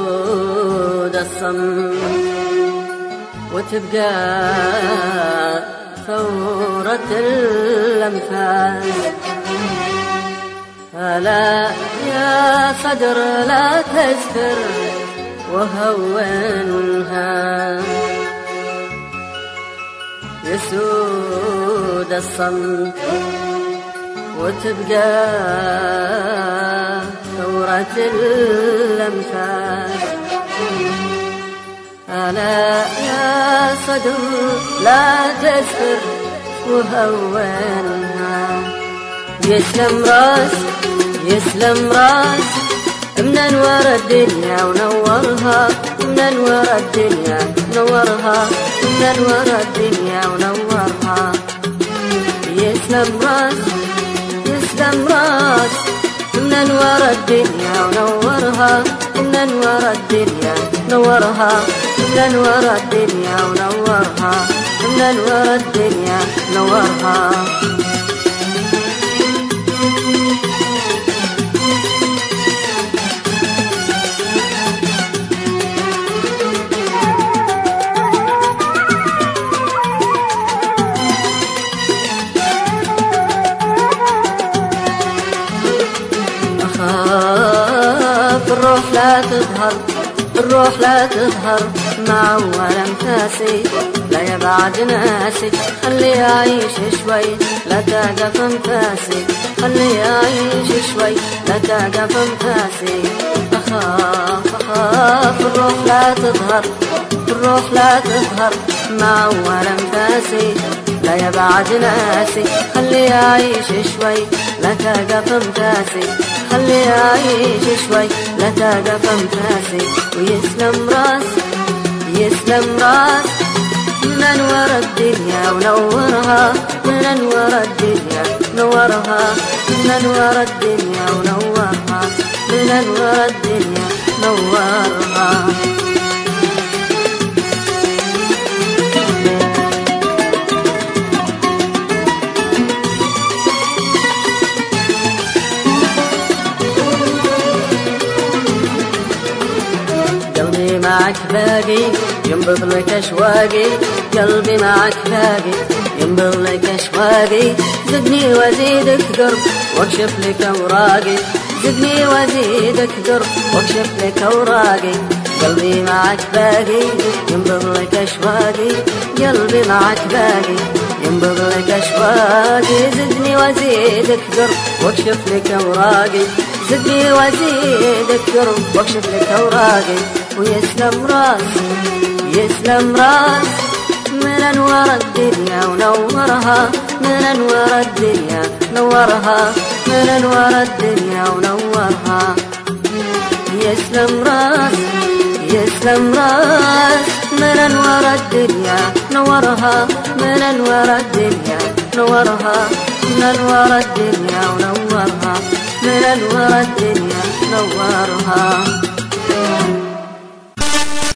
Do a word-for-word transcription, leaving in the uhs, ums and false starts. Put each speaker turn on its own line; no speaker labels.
يسود الصم وتبقى ثورة الأنفاس. ألا يا صدر لا تزفر وهونها، يسود الصمت وتبقى ثورة الأنفاس. ألا يا صدر لا تزفر وهونها، يسلم راس يسلم راس من انوار الدنيا ونورها، من انوار الدنيا نورها، من انوار الدنيا ونورها. يسلم راس يسلم راس من انوار الدنيا ونورها، من انوار الدنيا نورها، من انوار الدنيا ونورها، من انوار الدنيا نورها. الروح لا تظهر الروح لا تظهر مع أول أنفاسي، لا يبعد ناسي خلي أعيش شوي لا توقف أنفاسي، خلي أعيش شوي لا توقف أنفاسي. أخاف أخاف الروح لا تظهر الروح لا تظهر مع أول أنفاسي، لا يبعد ناسي خلي أعيش شوي لا توقف أنفاسي، خلي أعيش شوي لا توقف أنفاسي. ويسلم راس يسلم راس من أنوار الدنيا ونورها، من أنوار الدنيا نورها، من أنوار الدنيا ونورها، من أنوار الدنيا نورها. قلبي معك باقي ينبض لك أشواقي، قلبي معك باقي ينبض لك أشواقي. زدني وازيدك قرب واكشف لك أوراقي، زدني وازيدك قرب واكشف لك أوراقي. قلبي معك باقي ينبض لك أشواقي، قلبي معك باقي ينبض لك أشواقي. زدني وازيدك قرب واكشف لك أوراقي، زدني وازيدك قرب واكشف لك أوراقي. ويسلم راس يسلم راس من أنوار الدنيا ونورها، من أنوار الدنيا نورها، من أنوار الدنيا ونورها. يسلم راس يسلم راس من أنوار الدنيا نورها، من أنوار الدنيا نورها، من أنوار الدنيا ونورها، من أنوار الدنيا نورها.